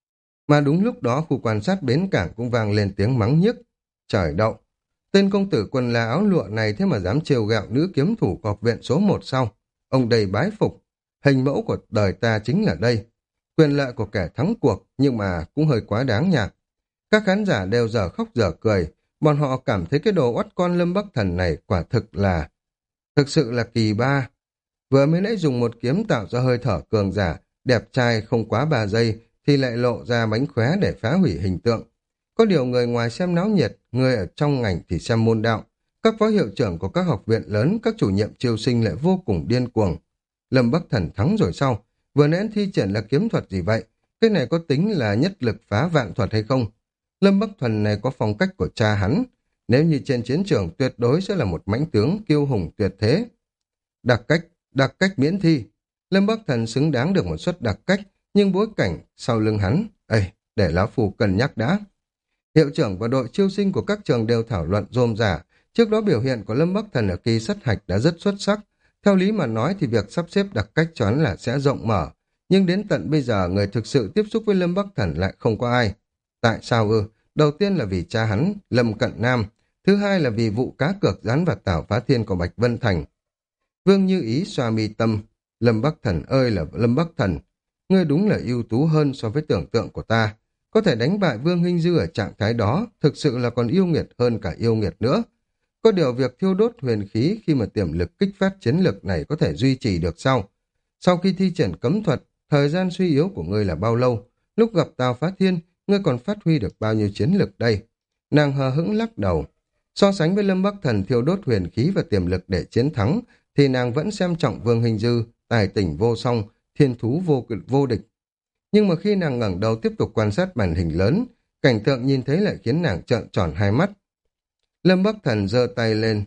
A: Mà đúng lúc đó khu quan sát bến cảng cũng vang lên tiếng mắng nhiếc. Trời đậu, tên công tử quần là áo lụa này thế mà dám trêu ghẹo nữ kiếm thủ của học viện số một sau. Ông đầy bái phục. Hình mẫu của đời ta chính là đây. Quyền lợi của kẻ thắng cuộc, nhưng mà cũng hơi quá đáng nha. Các khán giả đều dở khóc dở cười. Bọn họ cảm thấy cái đồ oắt con Lâm Bắc Thần này quả thực là... Thực sự là kỳ ba. Vừa mới nãy dùng một kiếm tạo ra hơi thở cường giả, đẹp trai không quá ba giây, thì lại lộ ra mánh khóe để phá hủy hình tượng. Có điều người ngoài xem náo nhiệt, người ở trong ngành thì xem môn đạo. Các phó hiệu trưởng của các học viện lớn, các chủ nhiệm chiêu sinh lại vô cùng điên cuồng. Lâm Bắc Thần thắng rồi sao? Vừa nãy thi triển là kiếm thuật gì vậy? Cái này có tính là nhất lực phá vạn thuật hay không? Lâm Bắc Thần này có phong cách của cha hắn. Nếu như trên chiến trường tuyệt đối sẽ là một mãnh tướng kiêu hùng tuyệt thế. Đặc cách, đặc cách miễn thi. Lâm Bắc Thần xứng đáng được một suất đặc cách, nhưng bối cảnh sau lưng hắn, ây, để lão phù cân nhắc đã. Hiệu trưởng và đội chiêu sinh của các trường đều thảo luận rôm rả. Trước đó biểu hiện của Lâm Bắc Thần ở kỳ sát hạch đã rất xuất sắc. Theo lý mà nói thì việc sắp xếp đặc cách cho hắn là sẽ rộng mở. Nhưng đến tận bây giờ người thực sự tiếp xúc với Lâm Bắc Thần lại không có ai. Tại sao ư? Đầu tiên là vì cha hắn, Lâm Cận Nam. Thứ hai là vì vụ cá cược dán vào Tảo Phá Thiên của Bạch Vân Thành. Vương Như Ý xoa mi tâm. Lâm Bắc Thần ơi là Lâm Bắc Thần. Ngươi đúng là ưu tú hơn so với tưởng tượng của ta. Có thể đánh bại Vương Hinh Dư ở trạng thái đó, thực sự là còn yêu nghiệt hơn cả yêu nghiệt nữa. Có điều việc thiêu đốt huyền khí khi mà tiềm lực kích phát chiến lực này có thể duy trì được sau. Sau khi thi triển cấm thuật, thời gian suy yếu của ngươi là bao lâu? Lúc gặp Tào Phá Thiên, ngươi còn phát huy được bao nhiêu chiến lực đây? Nàng hờ hững lắc đầu. So sánh với Lâm Bắc Thần thiêu đốt huyền khí và tiềm lực để chiến thắng, thì nàng vẫn xem trọng Vương Hinh Dư, tài tỉnh vô song, thiên thú vô vô địch. Nhưng mà khi nàng ngẩng đầu tiếp tục quan sát màn hình lớn, cảnh tượng nhìn thấy lại khiến nàng trợn tròn hai mắt. Lâm Bắc Thần giơ tay lên,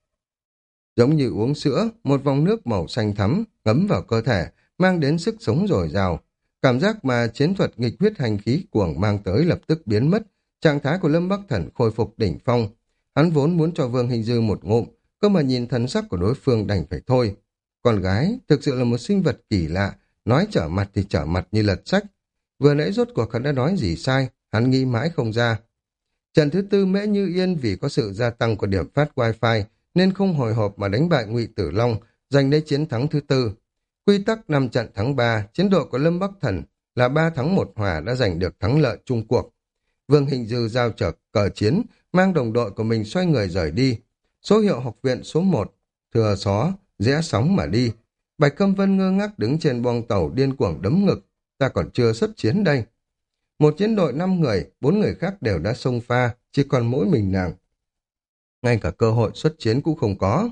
A: giống như uống sữa, một vòng nước màu xanh thắm ngấm vào cơ thể, mang đến sức sống dồi dào. Cảm giác mà chiến thuật nghịch huyết hành khí cuồng mang tới lập tức biến mất, trạng thái của Lâm Bắc Thần khôi phục đỉnh phong. Hắn vốn muốn cho Vương Hình Dư một ngụm, cơ mà nhìn thần sắc của đối phương đành phải thôi. Con gái thực sự là một sinh vật kỳ lạ, nói trở mặt thì trở mặt như lật sách. Vừa nãy rốt cuộc hắn đã nói gì sai, hắn nghĩ mãi không ra. Trận thứ tư Mễ Như Yên vì có sự gia tăng của điểm phát wifi nên không hồi hộp mà đánh bại Ngụy Tử Long, giành lấy chiến thắng thứ tư. Quy tắc năm trận thắng ba, chiến đội của Lâm Bắc Thần là ba thắng một hòa đã giành được thắng lợi chung cuộc. Vương Hình Dư giao trở cờ chiến, mang đồng đội của mình xoay người rời đi. Số hiệu học viện số một, thừa xó, rẽ sóng mà đi. Bạch Câm Vân ngơ ngác đứng trên boong tàu điên cuồng đấm ngực. Ta còn chưa xuất chiến đây. Một chiến đội năm người, bốn người khác đều đã xông pha, chỉ còn mỗi mình nàng. Ngay cả cơ hội xuất chiến cũng không có.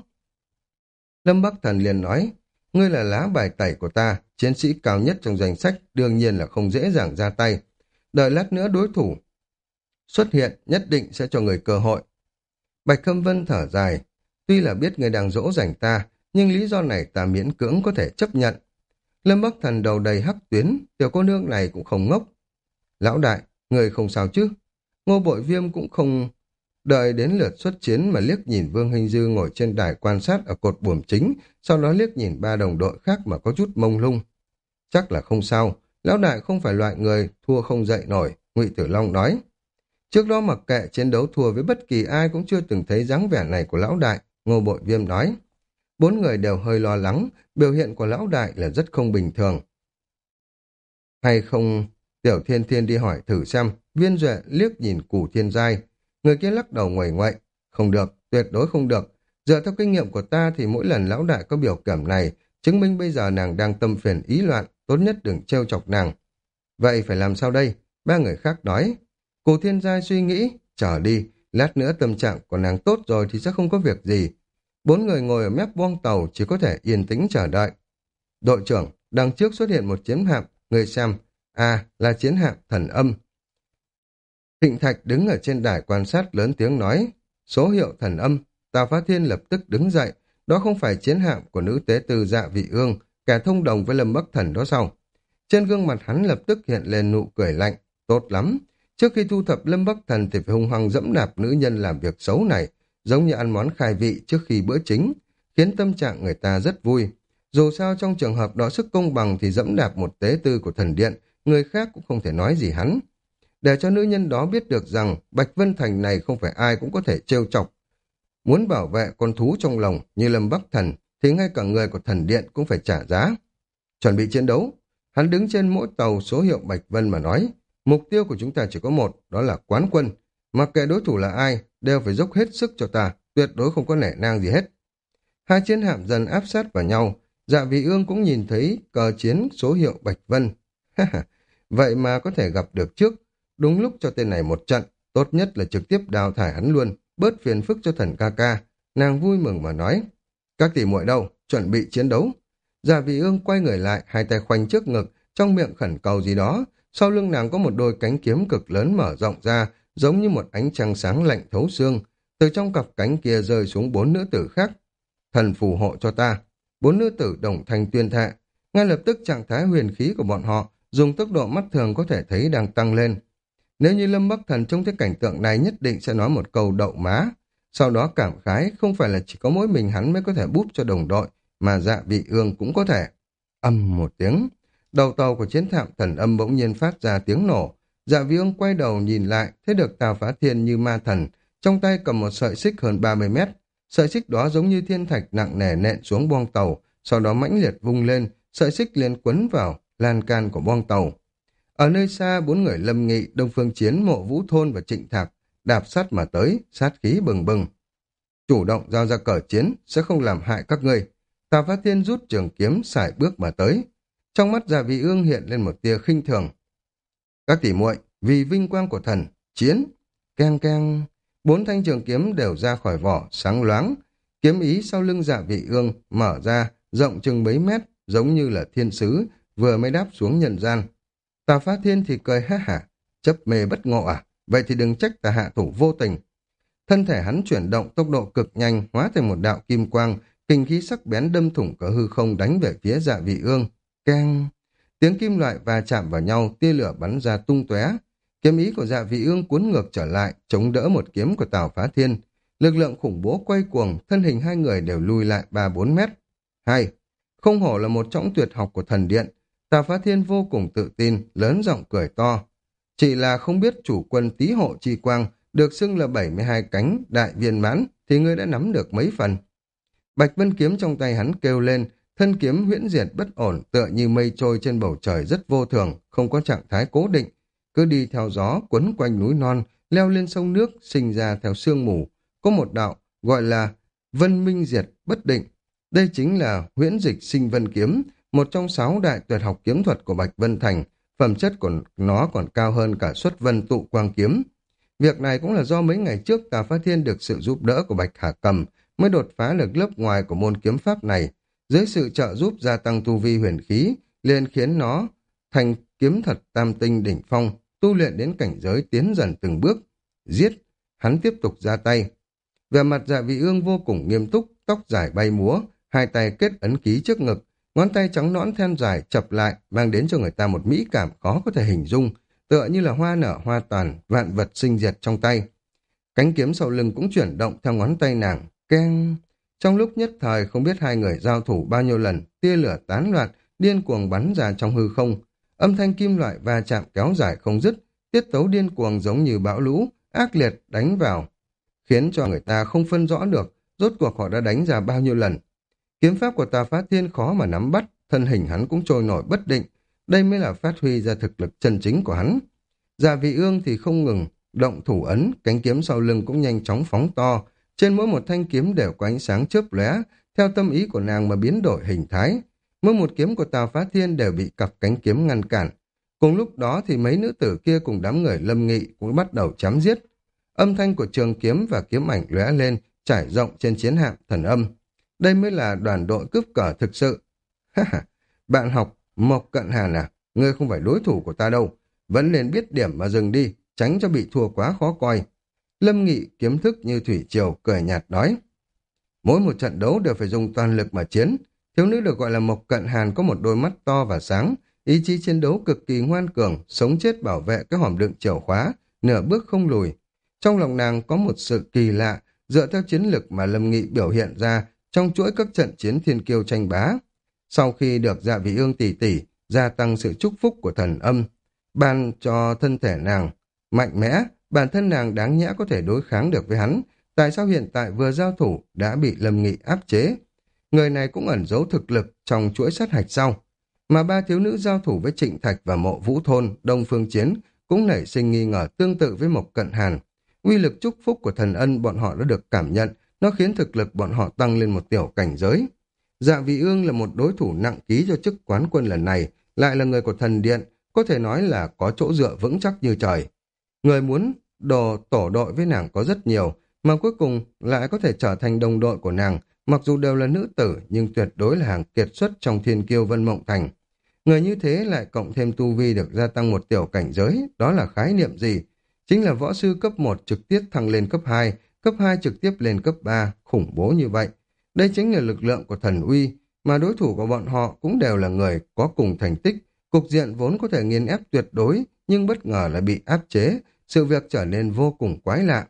A: Lâm Bắc Thần liền nói, ngươi là lá bài tẩy của ta, chiến sĩ cao nhất trong danh sách, đương nhiên là không dễ dàng ra tay. Đợi lát nữa đối thủ xuất hiện, nhất định sẽ cho người cơ hội. Bạch Câm Vân thở dài, tuy là biết người đang dỗ dành ta, nhưng lý do này ta miễn cưỡng có thể chấp nhận. Lâm Bắc Thần đầu đầy hắc tuyến, tiểu cô nương này cũng không ngốc. Lão đại, người không sao chứ? Ngô Bội Viêm cũng không đợi đến lượt xuất chiến mà liếc nhìn Vương Hình Dư ngồi trên đài quan sát ở cột buồm chính, sau đó liếc nhìn ba đồng đội khác mà có chút mông lung. Chắc là không sao, lão đại không phải loại người thua không dậy nổi, Ngụy Tử Long nói. Trước đó mặc kệ chiến đấu thua với bất kỳ ai cũng chưa từng thấy dáng vẻ này của lão đại, Ngô Bội Viêm nói. Bốn người đều hơi lo lắng, biểu hiện của lão đại là rất không bình thường. Hay không, Tiểu Thiên Thiên đi hỏi thử xem, Viên Duệ liếc nhìn Cù Thiên Giai, người kia lắc đầu nguầy nguậy, không được, tuyệt đối không được. Dựa theo kinh nghiệm của ta thì mỗi lần lão đại có biểu cảm này, chứng minh bây giờ nàng đang tâm phiền ý loạn, tốt nhất đừng trêu chọc nàng. Vậy phải làm sao đây? Ba người khác nói. Cù Thiên Giai suy nghĩ, chờ đi, lát nữa tâm trạng của nàng tốt rồi thì sẽ không có việc gì. Bốn người ngồi ở mép boong tàu chỉ có thể yên tĩnh chờ đợi. Đội trưởng, đằng trước xuất hiện một chiến hạm, người xem, à, là chiến hạm Thần Âm. Thịnh Thạch đứng ở trên đài quan sát lớn tiếng nói, số hiệu Thần Âm. Tào Phá Thiên lập tức đứng dậy, đó không phải chiến hạm của nữ tế tư Dạ Vị Ương, kẻ thông đồng với Lâm Bắc Thần đó sao? Trên gương mặt hắn lập tức hiện lên nụ cười lạnh, tốt lắm. Trước khi thu thập Lâm Bắc Thần thì phải hung hăng dẫm đạp nữ nhân làm việc xấu này, giống như ăn món khai vị trước khi bữa chính, khiến tâm trạng người ta rất vui. Dù sao trong trường hợp đó sức công bằng thì dẫm đạp một tế tư của thần điện, người khác cũng không thể nói gì hắn. để cho nữ nhân đó biết được rằng Bạch Vân Thành này không phải ai cũng có thể trêu chọc. Muốn bảo vệ con thú trong lòng như Lâm Bắc Thần thì ngay cả người của thần điện cũng phải trả giá. Chuẩn bị chiến đấu. Hắn đứng trên mỗi tàu số hiệu Bạch Vân mà nói, mục tiêu của chúng ta chỉ có một, đó là quán quân. Mặc kệ đối thủ là ai, đều phải dốc hết sức cho ta, tuyệt đối không có nể nang gì hết. Hai chiến hạm dần áp sát vào nhau, Dạ Vị Ương cũng nhìn thấy cờ chiến số hiệu Bạch Vân. Vậy mà có thể gặp được trước, đúng lúc cho tên này một trận, tốt nhất là trực tiếp đào thải hắn luôn, bớt phiền phức cho thần ca ca. Nàng vui mừng mà nói, các tỷ muội đâu, chuẩn bị chiến đấu. Dạ Vị Ương quay người lại, hai tay khoanh trước ngực, trong miệng khẩn cầu gì đó. Sau lưng nàng có một đôi cánh kiếm cực lớn mở rộng ra, giống như một ánh trăng sáng lạnh thấu xương. Từ trong cặp cánh kia rơi xuống bốn nữ tử khác. Thần phù hộ cho ta. Bốn nữ tử đồng thanh tuyên thệ. Ngay lập tức trạng thái huyền khí của bọn họ dùng tốc độ mắt thường có thể thấy đang tăng lên. Nếu như Lâm Bắc Thần trông thấy cảnh tượng này nhất định sẽ nói một câu đậu má. Sau đó cảm khái không phải là chỉ có mỗi mình hắn mới có thể búp cho đồng đội, mà Dạ Vị Ương cũng có thể. Âm một tiếng, đầu tàu của chiến thạm Thần Âm bỗng nhiên phát ra tiếng nổ. Dạ Vị Ương quay đầu nhìn lại, thấy được Tào Phá Thiên như ma thần, trong tay cầm một sợi xích hơn ba mươi mét. Sợi xích đó giống như thiên thạch nặng nề nện xuống boong tàu, sau đó mãnh liệt vung lên, sợi xích liền quấn vào lan can của boong tàu. Ở nơi xa, bốn người Lâm Nghị, Đông Phương Chiến, Mộ Vũ Thôn và Trịnh Thạc đạp sát mà tới, sát khí bừng bừng. Chủ động giao ra cờ chiến, sẽ không làm hại các ngươi. Tào Phát Thiên rút trường kiếm sải bước mà tới. Trong mắt Dạ Vị Ương hiện lên một tia khinh thường. Các tỷ muội, vì vinh quang của thần, chiến. Keng keng, bốn thanh trường kiếm đều ra khỏi vỏ, sáng loáng. Kiếm ý sau lưng Dạ Vị Ương mở ra, rộng chừng mấy mét, giống như là thiên sứ, vừa mới đáp xuống nhân gian. Tào Phát Thiên thì cười ha hả, chấp mê bất ngộ à, vậy thì đừng trách ta hạ thủ vô tình. Thân thể hắn chuyển động tốc độ cực nhanh, hóa thành một đạo kim quang, kinh khí sắc bén đâm thủng cả hư không đánh về phía Dạ Vị Ương. Keng! Tiếng kim loại va chạm vào nhau, tia lửa bắn ra tung tóe. Kiếm ý của Dạ Vị Ương cuốn ngược trở lại, chống đỡ một kiếm của Tào Phá Thiên. Lực lượng khủng bố quay cuồng, thân hình hai người đều lùi lại ba bốn mét. Hai! Không hổ là một trong tuyệt học của thần điện. Tào Phá Thiên vô cùng tự tin, lớn giọng cười to. Chỉ là không biết chủ quân Tý Hộ Chi Quang được xưng là bảy mươi hai cánh đại viên mãn thì ngươi đã nắm được mấy phần. Bạch Vân kiếm trong tay hắn kêu lên, thân kiếm huyễn diệt bất ổn, tựa như mây trôi trên bầu trời rất vô thường, không có trạng thái cố định, cứ đi theo gió quấn quanh núi non, leo lên sông nước, sinh ra theo sương mù. Có một đạo gọi là Vân Minh Diệt Bất Định. Đây chính là huyễn dịch sinh vân kiếm, một trong sáu đại tuyệt học kiếm thuật của Bạch Vân Thành. Phẩm chất của nó còn cao hơn cả Xuất Vân Tụ Quang kiếm. Việc này cũng là do mấy ngày trước Tào Phá Thiên được sự giúp đỡ của Bạch Hà Cầm mới đột phá được lớp ngoài của môn kiếm pháp này. Dưới sự trợ giúp gia tăng tu vi huyền khí, liền khiến nó thành kiếm thật tam tinh đỉnh phong, tu luyện đến cảnh giới tiến dần từng bước. Giết! Hắn tiếp tục ra tay. Về mặt Dạ Vị Ương vô cùng nghiêm túc, tóc dài bay múa, hai tay kết ấn ký trước ngực, ngón tay trắng nõn thon dài chập lại, mang đến cho người ta một mỹ cảm khó có thể hình dung, tựa như là hoa nở hoa tàn, vạn vật sinh diệt trong tay. Cánh kiếm sau lưng cũng chuyển động theo ngón tay nàng, keng. Trong lúc nhất thời không biết hai người giao thủ bao nhiêu lần, tia lửa tán loạn, điên cuồng bắn ra trong hư không. Âm thanh kim loại va chạm kéo dài không dứt, tiết tấu điên cuồng giống như bão lũ, ác liệt đánh vào, khiến cho người ta không phân rõ được rốt cuộc họ đã đánh ra bao nhiêu lần. Kiếm pháp của Tào Phá Thiên khó mà nắm bắt, thân hình hắn cũng trôi nổi bất định. Đây mới là phát huy ra thực lực chân chính của hắn. Dạ Vị Ương thì không ngừng động thủ ấn, cánh kiếm sau lưng cũng nhanh chóng phóng to. Trên mỗi một thanh kiếm đều có ánh sáng chớp lóe, theo tâm ý của nàng mà biến đổi hình thái. Mỗi một kiếm của Tào Phá Thiên đều bị cặp cánh kiếm ngăn cản. Cùng lúc đó thì mấy nữ tử kia cùng đám người Lâm Nghị cũng bắt đầu chém giết. Âm thanh của trường kiếm và kiếm ảnh lóe lên, trải rộng trên chiến hạm Thần Âm. Đây mới là đoàn đội cướp cờ thực sự. Ha ha, bạn học Mộc Cận Hàn à, ngươi không phải đối thủ của ta đâu. Vẫn nên biết điểm mà dừng đi, tránh cho bị thua quá khó coi. Lâm Nghị kiếm thức như thủy triều, cười nhạt nói. Mỗi một trận đấu đều phải dùng toàn lực mà chiến. Thiếu nữ được gọi là Mộc Cận Hàn có một đôi mắt to và sáng, ý chí chiến đấu cực kỳ ngoan cường, sống chết bảo vệ cái hòm đựng chìa khóa, nửa bước không lùi. Trong lòng nàng có một sự kỳ lạ, dựa theo chiến lực mà Lâm Nghị biểu hiện ra trong chuỗi các trận chiến thiên kiêu tranh bá. Sau khi được Dạ Vị Ương tỷ tỷ gia tăng sự chúc phúc của Thần Âm, ban cho thân thể nàng Mạnh mẽ, bản thân nàng đáng nhẽ có thể đối kháng được với hắn. Tại sao hiện tại vừa giao thủ đã bị Lâm Nghị áp chế? Người này cũng ẩn giấu thực lực trong chuỗi sát hạch sau. Mà ba thiếu nữ giao thủ với Trịnh Thạch và Mộ Vũ Thôn, Đông Phương Chiến cũng nảy sinh nghi ngờ tương tự với Mộc Cận Hàn. Uy lực chúc phúc của thần ân bọn họ đã được cảm nhận, nó khiến thực lực bọn họ tăng lên một tiểu cảnh giới. Dạ Vị Ương là một đối thủ nặng ký cho chức quán quân lần này, lại là người của thần điện, có thể nói là có chỗ dựa vững chắc như trời. Người muốn đồ tổ đội với nàng có rất nhiều, mà cuối cùng lại có thể trở thành đồng đội của nàng, mặc dù đều là nữ tử nhưng tuyệt đối là hàng kiệt xuất trong thiên kiêu Vân Mộng Thành. Người như thế lại cộng thêm tu vi được gia tăng một tiểu cảnh giới, đó là khái niệm gì? Chính là võ sư cấp một trực tiếp thăng lên cấp hai, cấp hai trực tiếp lên cấp ba, khủng bố như vậy. Đây chính là lực lượng của thần uy, mà đối thủ của bọn họ cũng đều là người có cùng thành tích. Cục diện vốn có thể nghiền ép tuyệt đối, nhưng bất ngờ lại bị áp chế, sự việc trở nên vô cùng quái lạ.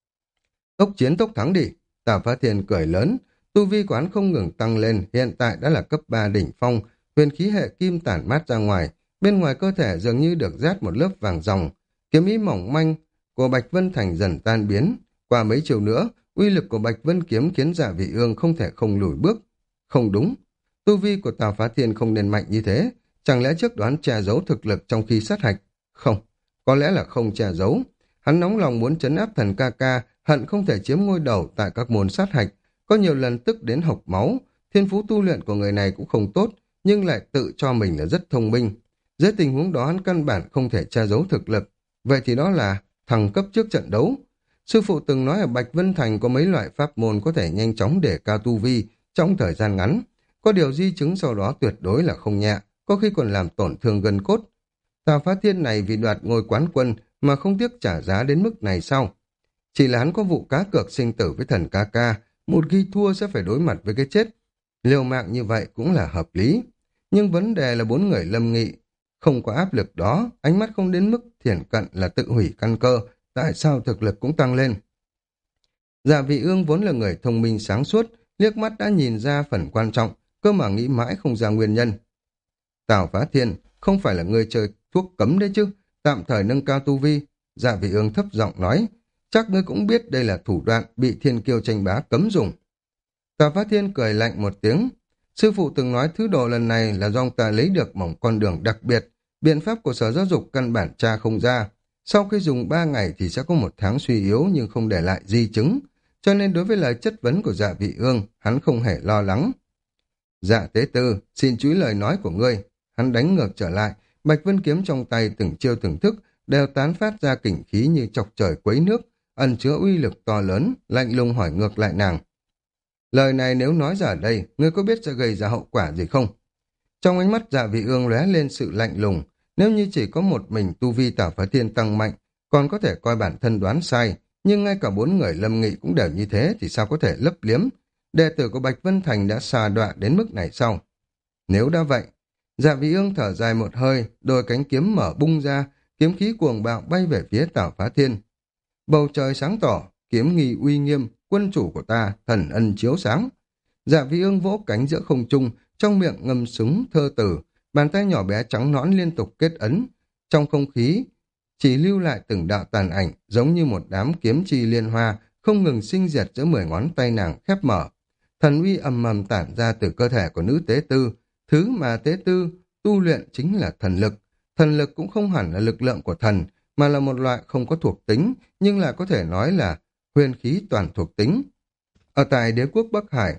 A: Tốc chiến tốc thắng đi, Tào Phá Thiên cười lớn, tu vi của hắn không ngừng tăng lên, hiện tại đã là cấp ba đỉnh phong, huyền khí hệ kim tản mát ra ngoài, bên ngoài cơ thể dường như được rát một lớp vàng ròng, kiếm ý mỏng manh của Bạch Vân Thành dần tan biến. Qua mấy chiều nữa, uy lực của Bạch Vân kiếm khiến Dạ Vị Ương không thể không lùi bước. Không đúng, tu vi của Tào Phá Thiên không nên mạnh như thế, chẳng lẽ trước đoán che giấu thực lực trong khi sát hạch? Không, có lẽ là không che giấu. Hắn nóng lòng muốn trấn áp thần ca ca, hận không thể chiếm ngôi đầu tại các môn sát hạch, có nhiều lần tức đến hộc máu. Thiên phú tu luyện của người này cũng không tốt, nhưng lại tự cho mình là rất thông minh. Dưới tình huống đó hắn căn bản không thể che giấu thực lực. Vậy thì đó là thăng cấp trước trận đấu. Sư phụ từng nói ở Bạch Vân Thành có mấy loại pháp môn có thể nhanh chóng để cao tu vi trong thời gian ngắn. Có điều di chứng sau đó tuyệt đối là không nhẹ, có khi còn làm tổn thương gân cốt. Tào Phá Thiên này vì đoạt ngôi quán quân mà không tiếc trả giá đến mức này sao? Chỉ là hắn có vụ cá cược sinh tử với thần ca ca, một khi thua sẽ phải đối mặt với cái chết. Liều mạng như vậy cũng là hợp lý. Nhưng vấn đề là bốn người Lâm Nghị không có áp lực đó, ánh mắt không đến mức thiển cận là tự hủy căn cơ, tại sao thực lực cũng tăng lên. Dạ Vị Ương vốn là người thông minh sáng suốt, liếc mắt đã nhìn ra phần quan trọng, cơ mà nghĩ mãi không ra nguyên nhân. Tào Phá Thiên, không phải là người chơi thuốc cấm đấy chứ, tạm thời nâng cao tu vi. Dạ Vị Ương thấp giọng nói, chắc ngươi cũng biết đây là thủ đoạn bị thiên kiêu tranh bá cấm dùng. Tào Phá Thiên cười lạnh một tiếng, sư phụ từng nói thứ đồ lần này là do ông ta lấy được một con đường đặc biệt, biện pháp của Sở Giáo dục căn bản tra không ra. Sau khi dùng ba ngày thì sẽ có một tháng suy yếu nhưng không để lại di chứng, cho nên đối với lời chất vấn của Dạ Vị Ương, hắn không hề lo lắng. Dạ Tế Tư, xin chú ý lời nói của ngươi. Hắn đánh ngược trở lại, Bạch Vân kiếm trong tay từng chiêu từng thức đều tán phát ra kình khí như chọc trời quấy nước, ẩn chứa uy lực to lớn, lạnh lùng hỏi ngược lại nàng. Lời này nếu nói ra ở đây, ngươi có biết sẽ gây ra hậu quả gì không? Trong ánh mắt Dạ Vị Ương lóe lên sự lạnh lùng, nếu như chỉ có một mình tu vi Tào Phá Thiên tăng mạnh, còn có thể coi bản thân đoán sai, nhưng ngay cả bốn người Lâm Nghị cũng đều như thế thì sao có thể lấp liếm? Đệ tử của Bạch Vân Thành đã xà đọa đến mức này sao? Nếu đã vậy, Dạ Vị Ương thở dài một hơi, đôi cánh kiếm mở bung ra, kiếm khí cuồng bạo bay về phía Tào Phá Thiên. Bầu trời sáng tỏ, kiếm nghi uy nghiêm, quân chủ của ta, thần ân chiếu sáng. Dạ Vị Ương vỗ cánh giữa không trung, trong miệng ngâm súng thơ tử, bàn tay nhỏ bé trắng nõn liên tục kết ấn. Trong không khí, chỉ lưu lại từng đạo tàn ảnh, giống như một đám kiếm chi liên hoa, không ngừng sinh diệt giữa mười ngón tay nàng khép mở. Thần uy ầm ầm tản ra từ cơ thể của nữ tế tư, thứ mà tế tư tu luyện chính là thần lực. Thần lực cũng không hẳn là lực lượng của thần, mà là một loại không có thuộc tính, nhưng lại có thể nói là huyền khí toàn thuộc tính. Ở tại đế quốc Bắc Hải,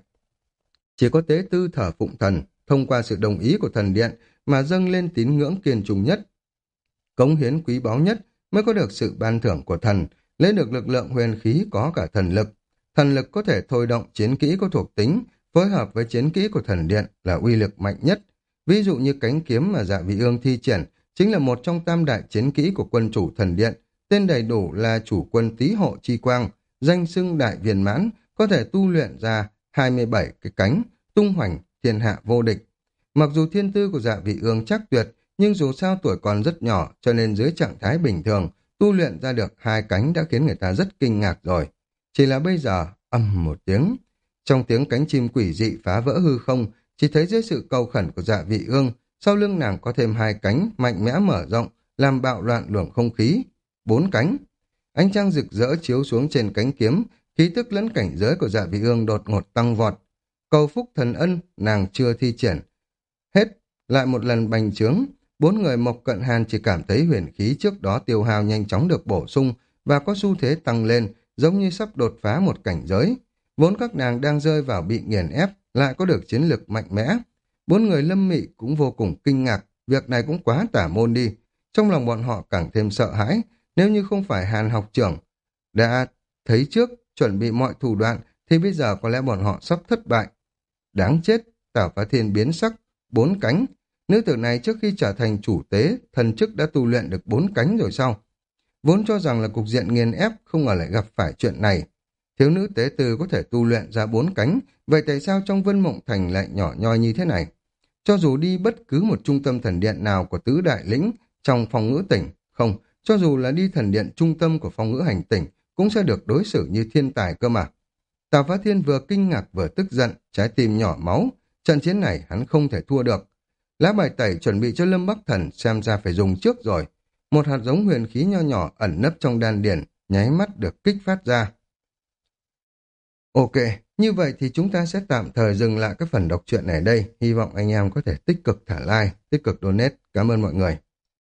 A: chỉ có tế tư thờ phụng thần, thông qua sự đồng ý của thần điện mà dâng lên tín ngưỡng kiên trùng nhất. Cống hiến quý báu nhất mới có được sự ban thưởng của thần, lấy được lực lượng huyền khí có cả thần lực. Thần lực có thể thôi động chiến kỹ có thuộc tính, phối hợp với chiến kỹ của thần điện là uy lực mạnh nhất. Ví dụ như cánh kiếm mà Dạ Vị Ương thi triển, chính là một trong tam đại chiến kỹ của quân chủ thần điện, tên đầy đủ là chủ quân tý hộ chi quang, danh xưng đại viên mãn, có thể tu luyện ra hai mươi bảy cái cánh, tung hoành thiên hạ vô địch. Mặc dù thiên tư của Dạ Vị Ương chắc tuyệt, nhưng dù sao tuổi còn rất nhỏ, cho nên dưới trạng thái bình thường, tu luyện ra được hai cánh đã khiến người ta rất kinh ngạc rồi. Chỉ là bây giờ, ầm một tiếng, trong tiếng cánh chim quỷ dị phá vỡ hư không, chỉ thấy dưới sự cầu khẩn của Dạ Vị Ương, sau lưng nàng có thêm hai cánh mạnh mẽ mở rộng, làm bạo loạn luồng không khí. bốn cánh. Ánh trăng rực rỡ chiếu xuống trên cánh kiếm, khí tức lẫn cảnh giới của Dạ Vị Ương đột ngột tăng vọt. Cầu phúc thần ân, nàng chưa thi triển. Hết, lại một lần bành trướng, bốn người Mộc Cận Hàn chỉ cảm thấy huyền khí trước đó tiêu hao nhanh chóng được bổ sung và có xu thế tăng lên, giống như sắp đột phá một cảnh giới. Vốn các nàng đang rơi vào bị nghiền ép, lại có được chiến lực mạnh mẽ. Bốn người Lâm Mị cũng vô cùng kinh ngạc, việc này cũng quá tả môn đi. Trong lòng bọn họ càng thêm sợ hãi, nếu như không phải Hàn học trưởng đã thấy trước, chuẩn bị mọi thủ đoạn, thì bây giờ có lẽ bọn họ sắp thất bại. Đáng chết, Tào Phá Thiên biến sắc, bốn cánh. Nữ tử này trước khi trở thành chủ tế, thần chức đã tu luyện được bốn cánh rồi sao? Vốn cho rằng là cục diện nghiền ép, không ngờ lại gặp phải chuyện này. Thiếu nữ tế từ có thể tu luyện ra bốn cánh, vậy tại sao trong Vân Mộng Thành lại nhỏ nhoi như thế này? Cho dù đi bất cứ một trung tâm thần điện nào của tứ đại lĩnh trong phong ngữ tỉnh, không, cho dù là đi thần điện trung tâm của phong ngữ hành tỉnh, cũng sẽ được đối xử như thiên tài cơ mà. Tào Phá Thiên vừa kinh ngạc vừa tức giận, trái tim nhỏ máu. Trận chiến này hắn không thể thua được. Lá bài tẩy chuẩn bị cho Lâm Bắc Thần xem ra phải dùng trước rồi. Một hạt giống huyền khí nho nhỏ ẩn nấp trong đan điền, nháy mắt được kích phát ra. Ok, như vậy thì chúng ta sẽ tạm thời dừng lại cái phần đọc truyện này ở đây. Hy vọng anh em có thể tích cực thả like, tích cực donate. Cảm ơn mọi người.